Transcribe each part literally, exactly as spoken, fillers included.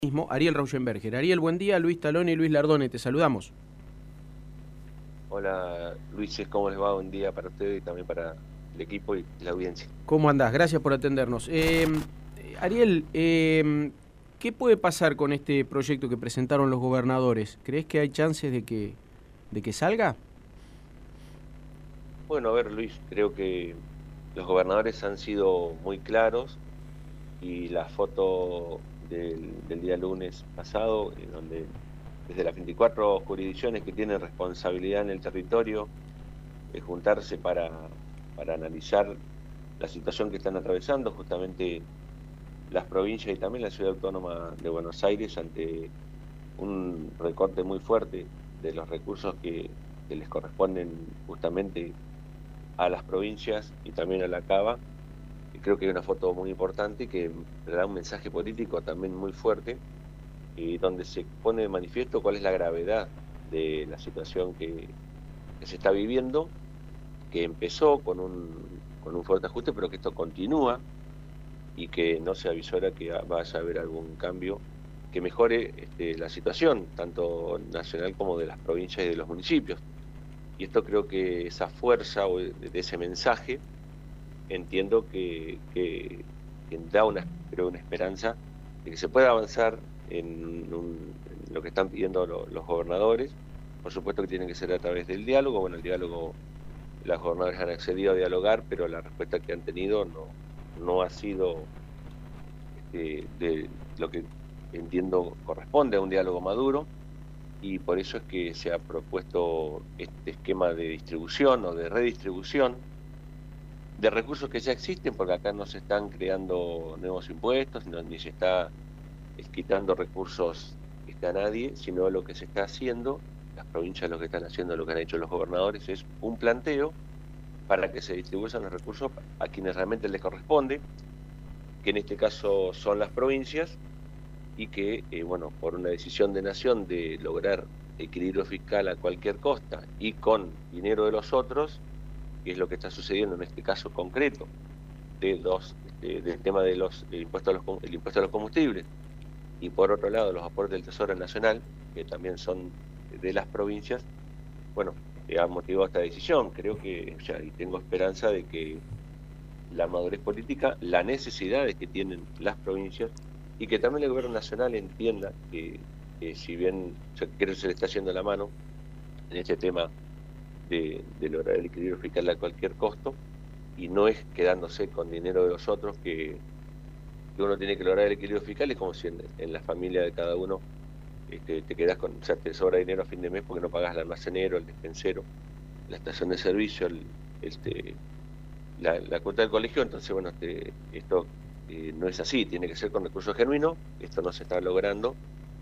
Mismo Ariel Rauschenberger. Ariel, buen día. Luis Talone y Luis Lardone, te saludamos. Hola Luis, ¿cómo les va? Buen día para ustedes y también para el equipo y la audiencia. ¿Cómo andás? Gracias por atendernos. Eh, Ariel, eh, ¿qué puede pasar con este proyecto que presentaron los gobernadores? ¿Crees que hay chances de que, de que salga? Bueno, a ver Luis, creo que los gobernadores han sido muy claros y la foto del, del día lunes pasado, en donde desde las veinticuatro jurisdicciones que tienen responsabilidad en el territorio, eh, juntarse para, para analizar la situación que están atravesando justamente las provincias y también la ciudad autónoma de Buenos Aires ante un recorte muy fuerte de los recursos que, que les corresponden justamente a las provincias y también a la Cava. Y creo que hay una foto muy importante que da un mensaje político también muy fuerte y donde se pone de manifiesto cuál es la gravedad de la situación que, que se está viviendo, que empezó con un, con un fuerte ajuste, pero que esto continúa y que no se avisora que vaya a haber algún cambio que mejore este, la situación, tanto nacional como de las provincias y de los municipios. Y esto creo que esa fuerza o de, de ese mensaje, entiendo que, que, que da una, creo, una esperanza de que se pueda avanzar en, un, en lo que están pidiendo lo, los gobernadores. Por supuesto que tiene que ser a través del diálogo. Bueno, el diálogo, los gobernadores han accedido a dialogar, pero la respuesta que han tenido no, no ha sido este, de lo que entiendo corresponde a un diálogo maduro, y por eso es que se ha propuesto este esquema de distribución o de redistribución de recursos que ya existen, porque acá no se están creando nuevos impuestos, ni se está quitando recursos este, a nadie, sino lo que se está haciendo, las provincias lo que están haciendo, lo que han hecho los gobernadores, es un planteo para que se distribuyan los recursos a quienes realmente les corresponde, que en este caso son las provincias, y que, eh, bueno, por una decisión de nación de lograr equilibrio fiscal a cualquier costa y con dinero de los otros, que es lo que está sucediendo en este caso concreto, de los, de, del tema de los, del impuesto a los, el impuesto a los combustibles, y por otro lado los aportes del Tesoro Nacional, que también son de las provincias, bueno, eh, ha motivado esta decisión. Creo que, o sea, y tengo esperanza de que la madurez política, las necesidades que tienen las provincias, y que también el gobierno nacional entienda que, que si bien yo creo que se le está yendo la mano en este tema de, de lograr el equilibrio fiscal a cualquier costo, y no es quedándose con dinero de los otros que, que uno tiene que lograr el equilibrio fiscal. Es como si en, en la familia de cada uno este, te quedas con, o sea, te sobra dinero a fin de mes porque no pagas el almacenero, el despensero, la estación de servicio, el, este, la, la cuota del colegio. Entonces, bueno, te, esto eh, no es así, tiene que ser con recursos genuinos. Esto no se está logrando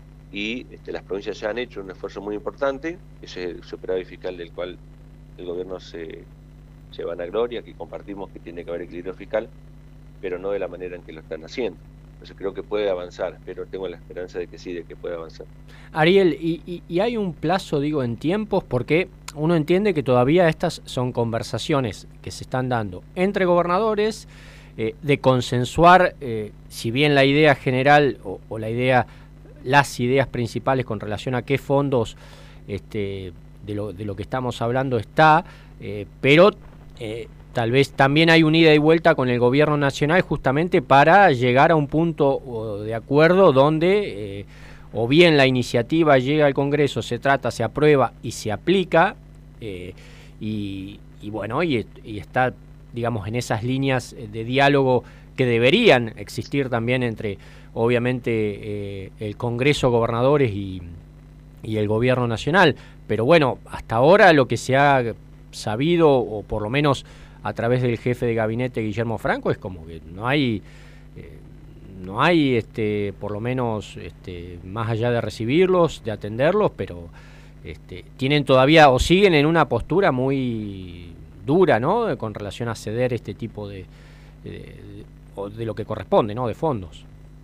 y este, las provincias ya han hecho un esfuerzo muy importante, ese es el superávit fiscal del cual el gobierno se, se vanagloria, que compartimos que tiene que haber equilibrio fiscal, pero no de la manera en que lo están haciendo. Entonces creo que puede avanzar, pero tengo la esperanza de que sí, de que puede avanzar. Ariel, ¿y, y, y hay un plazo, digo, en tiempos? Porque uno entiende que todavía estas son conversaciones que se están dando entre gobernadores, eh, de consensuar, eh, si bien la idea general o, o la idea, las ideas principales con relación a qué fondos este, de, lo, de lo que estamos hablando está, eh, pero eh, tal vez también hay un ida y vuelta con el gobierno nacional justamente para llegar a un punto de acuerdo donde eh, o bien la iniciativa llega al Congreso, se trata, se aprueba y se aplica, eh, y, y bueno, y, y está, digamos, en esas líneas de diálogo que deberían existir también entre, obviamente, eh, el Congreso, gobernadores y, y el gobierno nacional. Pero bueno, hasta ahora lo que se ha sabido, o por lo menos a través del jefe de gabinete Guillermo Franco, es como que no hay, eh, no hay, este, por lo menos, este, más allá de recibirlos, de atenderlos, pero este, tienen todavía o siguen en una postura muy dura, ¿no? Con relación a ceder este tipo de, de, de, o de lo que corresponde, ¿no? De fondos.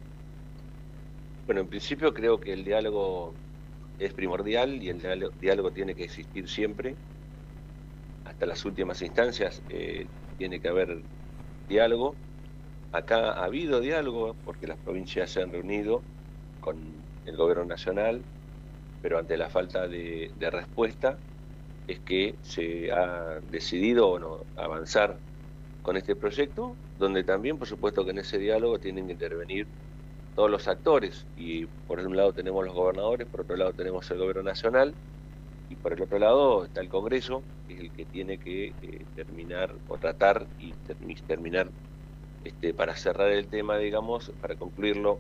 Bueno, en principio creo que el diálogo es primordial y el diálogo, diálogo tiene que existir siempre. Hasta las últimas instancias eh, tiene que haber diálogo. Acá ha habido diálogo porque las provincias se han reunido con el gobierno nacional, pero ante la falta de, de respuesta es que se ha decidido bueno, avanzar con este proyecto, donde también, por supuesto, que en ese diálogo tienen que intervenir todos los actores, y por un lado tenemos los gobernadores, por otro lado tenemos el gobierno nacional, y por el otro lado está el Congreso, que es el que tiene que eh, terminar o tratar y ter terminar este, para cerrar el tema, digamos, para concluirlo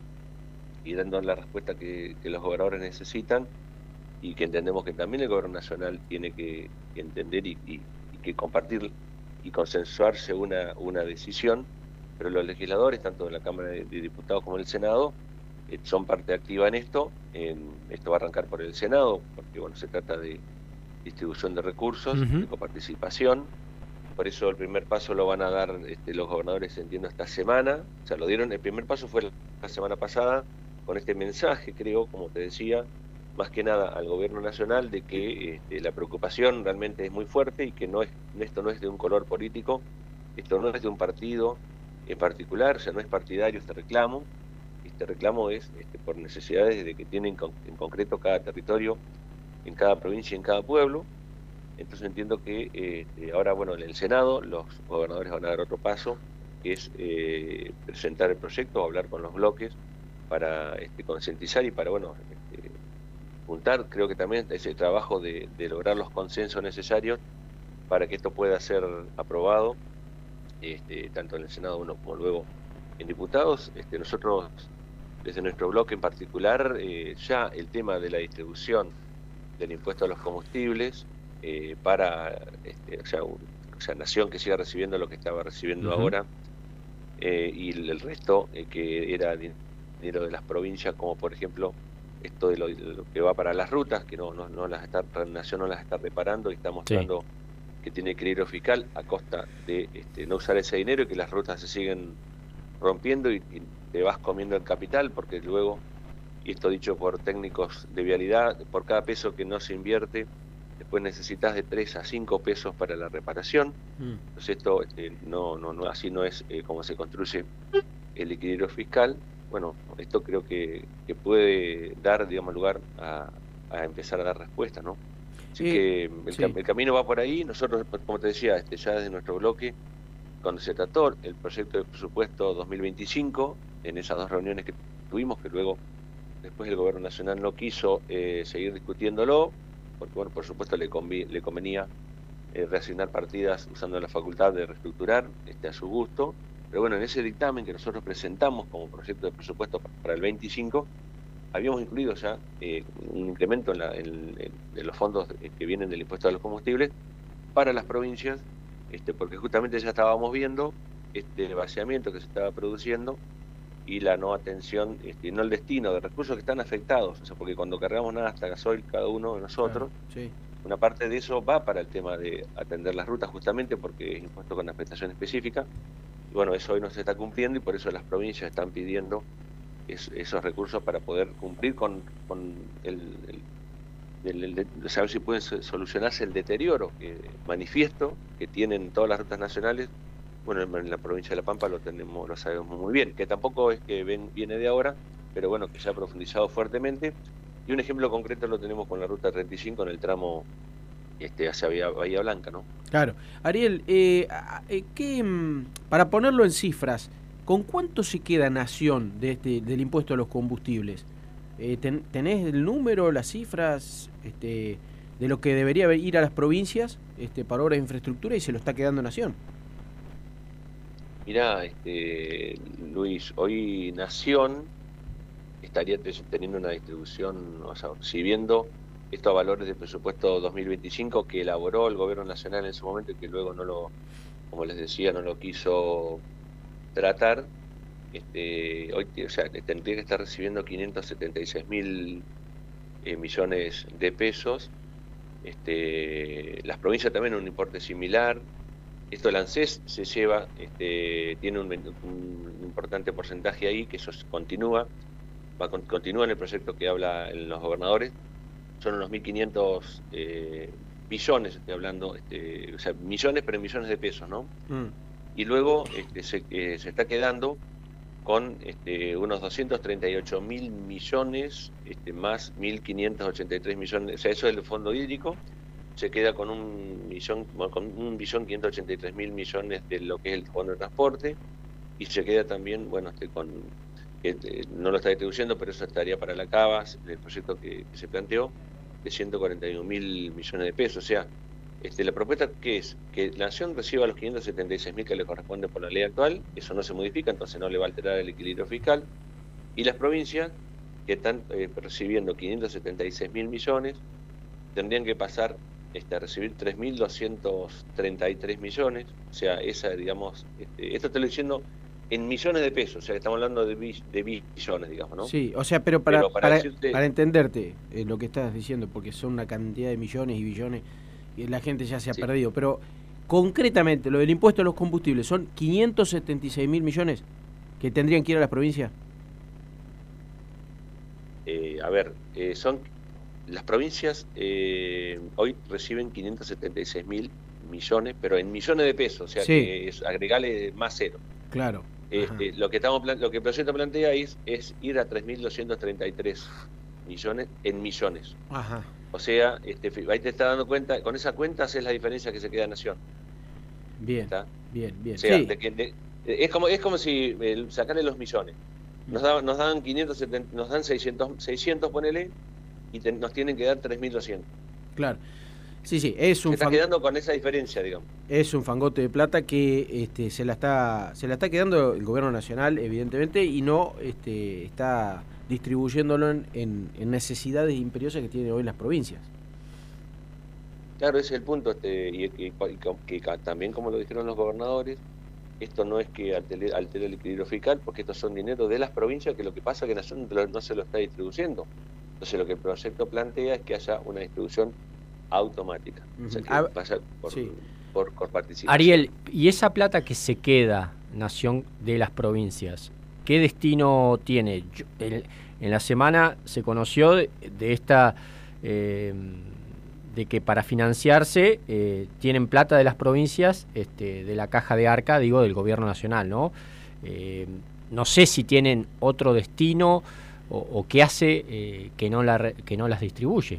y dando la respuesta que, que los gobernadores necesitan, y que entendemos que también el gobierno nacional tiene que, que entender y, y, y que compartir y consensuarse una, una decisión. Pero los legisladores, tanto de la Cámara de Diputados como del Senado, eh, son parte activa en esto. En, esto va a arrancar por el Senado, porque bueno, se trata de distribución de recursos, uh-huh. de coparticipación. Por eso el primer paso lo van a dar este, los gobernadores, entiendo, esta semana. O sea, lo dieron, el primer paso fue la semana pasada, con este mensaje, creo, como te decía, más que nada al gobierno nacional, de que este, la preocupación realmente es muy fuerte y que no es, esto no es de un color político, esto no es de un partido en particular, o sea, no es partidario este reclamo. Este reclamo es este, por necesidades de que tienen en concreto cada territorio, en cada provincia y en cada pueblo. Entonces entiendo que eh, ahora, bueno, en el Senado los gobernadores van a dar otro paso, que es eh, presentar el proyecto, hablar con los bloques para este, concientizar y para, bueno, este, juntar, creo que también ese trabajo de, de lograr los consensos necesarios para que esto pueda ser aprobado. Este, tanto en el Senado uno como luego en diputados. Este, nosotros, desde nuestro bloque en particular, eh, ya el tema de la distribución del impuesto a los combustibles eh, para este, o sea, un, o sea, Nación que siga recibiendo lo que estaba recibiendo uh-huh. ahora, eh, y el, el resto eh, que era dinero de las provincias, como por ejemplo esto de lo, de lo que va para las rutas, que no, no, no las está, Nación no las está reparando y está mostrando sí. que tiene equilibrio fiscal a costa de este, no usar ese dinero y que las rutas se siguen rompiendo y, y te vas comiendo el capital, porque luego, y esto dicho por técnicos de vialidad, por cada peso que no se invierte, después necesitas de tres a cinco pesos para la reparación. Mm. Entonces esto este, no, no, no, así no es eh, como se construye el equilibrio fiscal. Bueno, esto creo que, que puede dar, digamos, lugar a, a empezar a dar respuesta, ¿no? Así sí, que el, sí. el camino va por ahí. Nosotros, como te decía, este, ya desde nuestro bloque, cuando se trató el proyecto de presupuesto dos mil veinticinco, en esas dos reuniones que tuvimos, que luego después el gobierno nacional no quiso eh, seguir discutiéndolo, porque bueno, por supuesto le, convi le convenía eh, reasignar partidas usando la facultad de reestructurar este, a su gusto. Pero bueno, en ese dictamen que nosotros presentamos como proyecto de presupuesto para el veinticinco, habíamos incluido ya eh, un incremento en, la, en, en, en los fondos que vienen del impuesto a los combustibles para las provincias, este, porque justamente ya estábamos viendo este vaciamiento que se estaba produciendo y la no atención, este, no el destino de recursos que están afectados, o sea, porque cuando cargamos nada hasta gasoil cada uno de nosotros, claro, sí. una parte de eso va para el tema de atender las rutas, justamente porque es impuesto con afectación específica. Y bueno, eso hoy no se está cumpliendo y por eso las provincias están pidiendo es, esos recursos para poder cumplir con, con el, el, el, el, el saber si puede solucionarse el deterioro que manifiesto que tienen todas las rutas nacionales. Bueno, en la provincia de La Pampa lo tenemos, lo sabemos muy bien, que tampoco es que ven, viene de ahora, pero bueno, que se ha profundizado fuertemente. Y un ejemplo concreto lo tenemos con la ruta treinta y cinco en el tramo este, hacia Bahía, Bahía Blanca, ¿no? Claro. Ariel, eh, ¿qué, para ponerlo en cifras, ¿con cuánto se queda Nación de este, del impuesto a los combustibles? Eh, ten, ¿Tenés el número, las cifras este, de lo que debería ir a las provincias este, para obras de infraestructura y se lo está quedando Nación? Mirá, este, Luis, hoy Nación estaría teniendo una distribución, o sea, si viendo estos valores de presupuesto dos mil veinticinco que elaboró el gobierno nacional en su momento y que luego no lo, como les decía, no lo quiso tratar, este, hoy, o sea, tendría que estar recibiendo quinientos setenta y seis mil eh, millones de pesos. Este, las provincias también un importe similar. Esto el ANSES se lleva, este, tiene un, un importante porcentaje ahí, que eso continúa, va con, continúa en el proyecto que habla en los gobernadores, son unos mil quinientos eh, billones, estoy hablando, este, o sea, millones, pero millones de pesos, ¿no? Mm. Y luego este, se, eh, se está quedando con este, unos doscientos treinta y ocho mil millones, este, más mil quinientos ochenta y tres millones, o sea, eso es el fondo hídrico, se queda con un millón, con un billón quinientos ochenta y tres mil millones de lo que es el fondo de transporte, y se queda también, bueno, este, con, que eh, no lo está distribuyendo, pero eso estaría para la Cavas, el proyecto que, que se planteó, de ciento cuarenta y un mil millones de pesos. O sea, este, la propuesta que es que la Nación reciba los quinientos setenta y seis mil que le corresponde por la ley actual, eso no se modifica, entonces no le va a alterar el equilibrio fiscal, y las provincias que están eh, recibiendo quinientos setenta y seis mil millones tendrían que pasar este, a recibir tres mil doscientos treinta y tres millones, o sea, esa, digamos, este, esto te lo diciendo en millones de pesos, o sea, estamos hablando de, bi, de billones, digamos, ¿no? Sí, o sea, pero para, pero para, para, decirte... para entenderte eh, lo que estás diciendo, porque son una cantidad de millones y billones, y la gente ya se ha sí. perdido, pero concretamente, lo del impuesto a los combustibles, ¿son quinientos setenta y seis mil millones que tendrían que ir a las provincias? Eh, a ver, eh, son las provincias eh, hoy reciben quinientos setenta y seis mil millones, pero en millones de pesos, o sea, sí. que es agregarle más cero. Claro. Este, lo que estamos lo que el proyecto plantea es, es ir a tres mil doscientos treinta y tres millones en millones. Ajá. O sea, este, ahí te estás dando cuenta, con esa cuenta es la diferencia que se queda Nación. Bien, ¿está? bien, bien. O sea, sí. de que, de, es como es como si eh, sacarle los millones. Nos, da, nos dan quinientos setenta, nos dan seiscientos, seiscientos ponele, y te, nos tienen que dar tres mil doscientos. Claro. Sí, sí, es un se está fang... quedando con esa diferencia, digamos. Es un fangote de plata que este, se la está se la está quedando el gobierno nacional, evidentemente, y no este, está distribuyéndolo en, en, en necesidades imperiosas que tienen hoy las provincias. Claro, ese es el punto, este, y, y, y que también, como lo dijeron los gobernadores, esto no es que altere, altere el equilibrio fiscal, porque estos son dinero de las provincias, que lo que pasa es que Nación no se lo está distribuyendo. Entonces lo que el proyecto plantea es que haya una distribución automática, uh-huh. o sea, que ah, vaya por, sí. por, por participación. Ariel, ¿y esa plata que se queda, Nación, de las provincias, qué destino tiene? Yo, el, en la semana se conoció de, de esta eh, de que para financiarse eh, tienen plata de las provincias, este, de la caja de Arca, digo, del gobierno nacional, ¿no? Eh, no sé si tienen otro destino o, o qué hace eh, que no la que no las distribuye.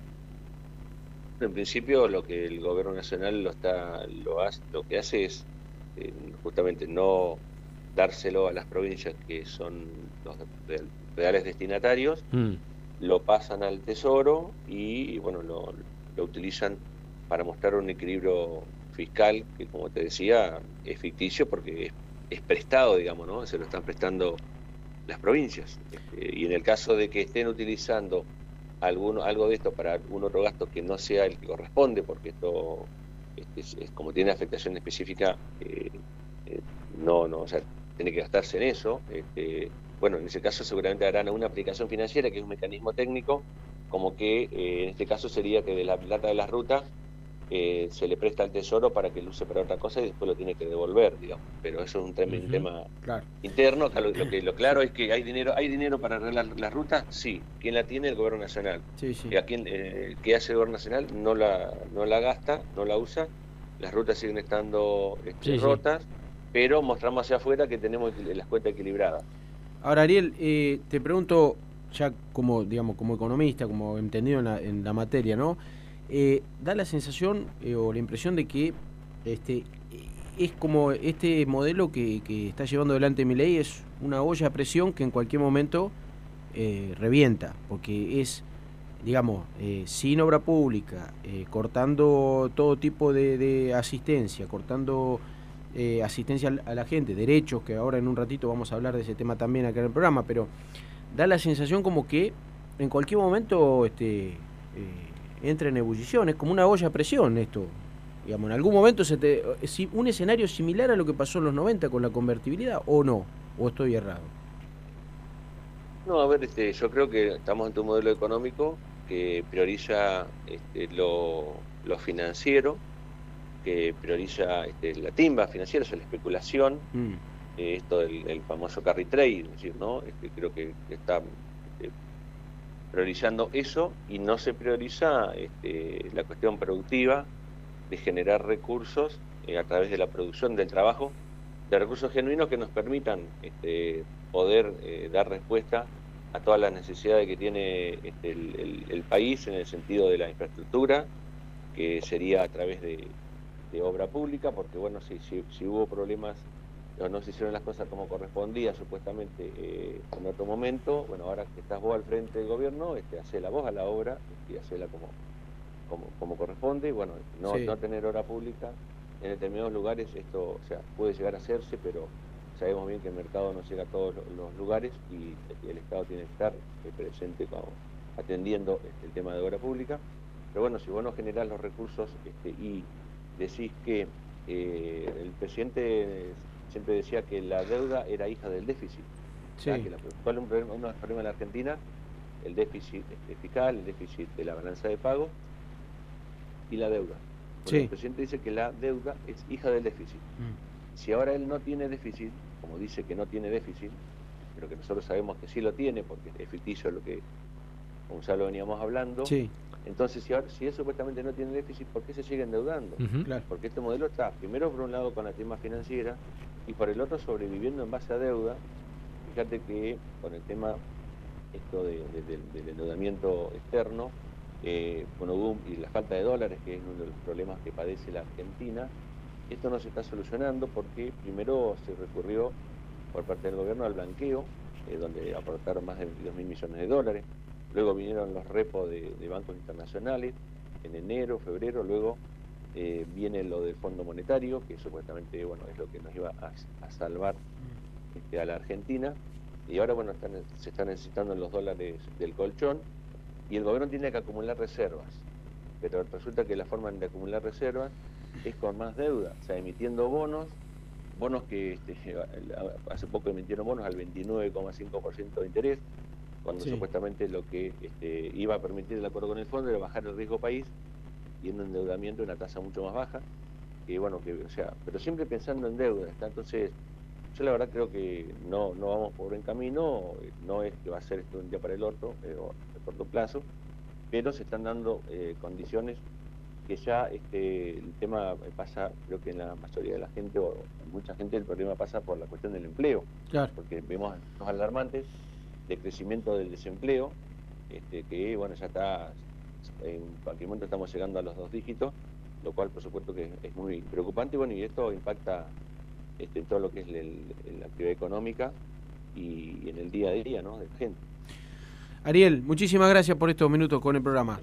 En principio, lo que el gobierno nacional lo está lo hace lo que hace es eh, justamente no dárselo a las provincias que son los reales destinatarios, mm. lo pasan al Tesoro y bueno lo, lo utilizan para mostrar un equilibrio fiscal que, como te decía, es ficticio porque es, es prestado, digamos, ¿no? Se lo están prestando las provincias. Este, y en el caso de que estén utilizando alguno, algo de esto para algún otro gasto que no sea el que corresponde, porque esto este, es, es como tiene afectación específica, eh, eh, no, no, o sea, tiene que gastarse en eso. Este, bueno, en ese caso seguramente harán una aplicación financiera, que es un mecanismo técnico, como que eh, en este caso sería que de la plata de las rutas eh, se le presta al Tesoro para que lo use para otra cosa y después lo tiene que devolver, digamos. Pero eso es un, tema, uh-huh. un tema claro. interno. Lo, lo que lo claro es que hay dinero, hay dinero para arreglar las rutas, sí. ¿Quién la tiene? El gobierno nacional. Sí, sí. ¿Y a quién, eh, qué hace el gobierno nacional? No la, no la gasta, no la usa. Las rutas siguen estando este, sí, rotas, sí. pero mostramos hacia afuera que tenemos las cuentas equilibradas. Ahora, Ariel, eh, te pregunto, ya como digamos como economista, como entendido en la, en la materia, ¿no? Eh, da la sensación eh, o la impresión de que este es como este modelo que, que está llevando adelante Milei es una olla a presión que en cualquier momento eh, revienta, porque es, digamos, eh, sin obra pública, eh, cortando todo tipo de, de asistencia, cortando eh, asistencia a la gente, derechos, que ahora en un ratito vamos a hablar de ese tema también acá en el programa, pero da la sensación como que en cualquier momento este eh, entra en ebullición, es como una olla a presión esto. Digamos, en algún momento se te, si un escenario similar a lo que pasó en los noventa con la convertibilidad, o no, o estoy errado. No, a ver, este, yo creo que estamos ante un modelo económico que prioriza este, lo, lo financiero, que prioriza este, la timba financiera, o sea, la especulación, mm. eh, esto del el famoso carry trade, es decir, ¿no? Este, creo que está este, priorizando eso y no se prioriza este, la cuestión productiva de generar recursos eh, a través de la producción del trabajo de recursos genuinos que nos permitan este, poder eh, dar respuesta a todas las necesidades que tiene este, el, el, el país en el sentido de la infraestructura, que sería a través de, de obra pública, porque bueno, si, si, si hubo problemas o no se hicieron las cosas como correspondía supuestamente eh, en otro momento, bueno, ahora que estás vos al frente del gobierno, este, hacela vos a la obra y hacela como, como, como corresponde. Bueno, no, sí. no tener obra pública en determinados lugares, esto o sea, puede llegar a hacerse, pero sabemos bien que el mercado no llega a todos los lugares y el Estado tiene que estar presente como atendiendo este, el tema de obra pública. Pero bueno, si vos no generás los recursos este, y decís que eh, el presidente siempre decía que la deuda era hija del déficit. Sí. O sea, que la, ¿cuál es un problema, un problema en la Argentina? El déficit este, fiscal, el déficit de la balanza de pago y la deuda. Sí. El presidente dice que la deuda es hija del déficit. Mm. Si ahora él no tiene déficit, como dice que no tiene déficit, pero que nosotros sabemos que sí lo tiene, porque es ficticio lo que, como ya lo veníamos hablando, sí. Entonces si, ahora, si él supuestamente no tiene déficit, ¿por qué se sigue endeudando? Uh-huh. Claro. Porque este modelo está, primero por un lado con la tema financiera, y por el otro sobreviviendo en base a deuda. Fíjate que con el tema esto de, de, de, del endeudamiento externo, eh, bueno, boom, y la falta de dólares, que es uno de los problemas que padece la Argentina, esto no se está solucionando porque primero se recurrió por parte del gobierno al blanqueo, eh, donde aportaron más de veintidós mil millones de dólares, luego vinieron los repos de, de bancos internacionales en enero, febrero, luego eh, viene lo del Fondo Monetario, que supuestamente bueno es lo que nos iba a, a salvar este, a la Argentina, y ahora bueno están, se están necesitando los dólares del colchón, y el gobierno tiene que acumular reservas, pero resulta que la forma de acumular reservas es con más deuda, o sea, emitiendo bonos, bonos que este, hace poco emitieron bonos al veintinueve coma cinco por ciento de interés, cuando sí. supuestamente lo que este, iba a permitir el acuerdo con el fondo era bajar el riesgo país y un endeudamiento de una tasa mucho más baja, que bueno, que, o sea, pero siempre pensando en deuda, ¿está? Entonces, yo la verdad creo que no, no vamos por buen camino, no es que va a ser esto de un día para el otro, pero a corto plazo, pero se están dando eh, condiciones que ya este, el tema pasa, creo que en la mayoría de la gente, o en mucha gente, el problema pasa por la cuestión del empleo, claro. Porque vemos los alarmantes de crecimiento del desempleo, este, que bueno, ya está, en cualquier momento estamos llegando a los dos dígitos, lo cual por supuesto que es muy preocupante, bueno, y esto impacta este, en todo lo que es el, el, la actividad económica y, y en el día a día, ¿no?, de la gente. Ariel, muchísimas gracias por estos minutos con el programa.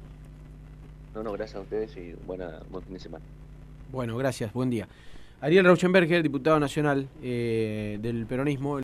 No, no, gracias a ustedes y buena, buen fin de semana. Bueno, gracias, buen día. Ariel Rauschenberger, diputado nacional eh, del peronismo.